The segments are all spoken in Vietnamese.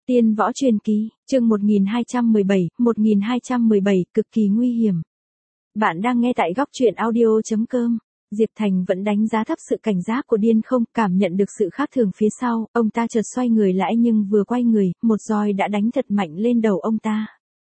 Tiên võ truyền kỳ, chương 1217, cực kỳ nguy hiểm. Bạn đang nghe tại góc truyện audio.com. Diệp Thành vẫn đánh giá thấp sự cảnh giác của Điên Không, cảm nhận được sự khác thường phía sau, ông ta chợt xoay người lại nhưng vừa quay người, một roi đã đánh thật mạnh lên đầu ông ta.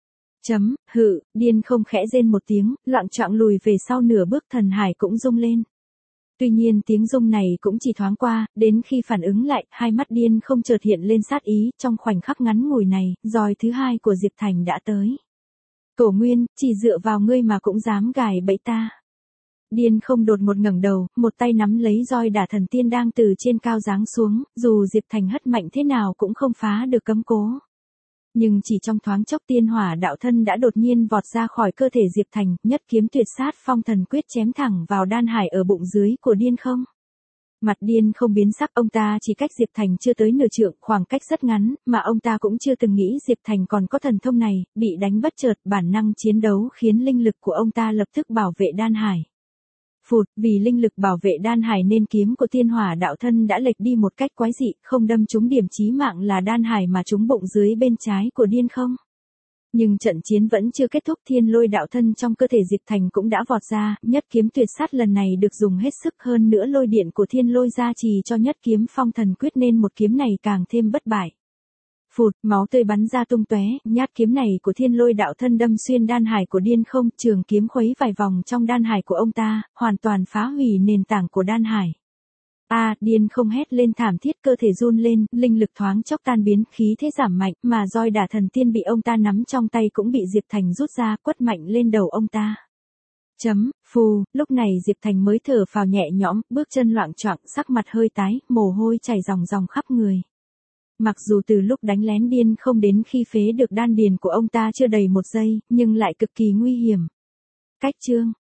Điên Không khẽ rên một tiếng, loạng choạng lùi về sau nửa bước, thần hải cũng rung lên. Tuy nhiên tiếng rung này cũng chỉ thoáng qua, đến khi phản ứng lại, hai mắt Điên Không chợt hiện lên sát ý, trong khoảnh khắc ngắn ngủi này, roi thứ hai của Diệp Thành đã tới. Cổ Nguyên, chỉ dựa vào ngươi mà cũng dám gài bẫy ta. Điên Không đột một ngẩng đầu, một tay nắm lấy roi đả thần tiên đang từ trên cao giáng xuống, dù Diệp Thành hất mạnh thế nào cũng không phá được cấm cố. Nhưng chỉ trong thoáng chốc tiên hỏa đạo thân đã đột nhiên vọt ra khỏi cơ thể Diệp Thành, nhất kiếm tuyệt sát phong thần quyết chém thẳng vào đan hải ở bụng dưới của Điên Không. Mặt Điên Không biến sắc, ông ta chỉ cách Diệp Thành chưa tới nửa trượng, khoảng cách rất ngắn, mà ông ta cũng chưa từng nghĩ Diệp Thành còn có thần thông này, bị đánh bất chợt, bản năng chiến đấu khiến linh lực của ông ta lập tức bảo vệ đan hải. Vì linh lực bảo vệ đan hải nên kiếm của tiên hỏa đạo thân đã lệch đi một cách quái dị, không đâm trúng điểm chí mạng là đan hải mà trúng bụng dưới bên trái của Điên Không. Nhưng trận chiến vẫn chưa kết thúc, thiên lôi đạo thân trong cơ thể Diệp Thành cũng đã vọt ra, nhất kiếm tuyệt sát lần này được dùng hết sức, hơn nữa lôi điện của thiên lôi gia trì cho nhất kiếm phong thần quyết nên một kiếm này càng thêm bất bại. Máu tươi bắn ra tung tóe, nhát kiếm này của thiên lôi đạo thân đâm xuyên đan hải của Điên Không, trường kiếm khuấy vài vòng trong đan hải của ông ta, hoàn toàn phá hủy nền tảng của đan hải. Điên Không hét lên thảm thiết, cơ thể run lên, linh lực thoáng chốc tan biến, khí thế giảm mạnh, mà roi đả thần tiên bị ông ta nắm trong tay cũng bị Diệp Thành rút ra, quất mạnh lên đầu ông ta. Lúc này Diệp Thành mới thở phào nhẹ nhõm, bước chân loạng choạng, sắc mặt hơi tái, mồ hôi chảy ròng ròng khắp người. Mặc dù từ lúc đánh lén Điên Không đến khi phế được đan điền của ông ta chưa đầy một giây, nhưng lại cực kỳ nguy hiểm. Cách chương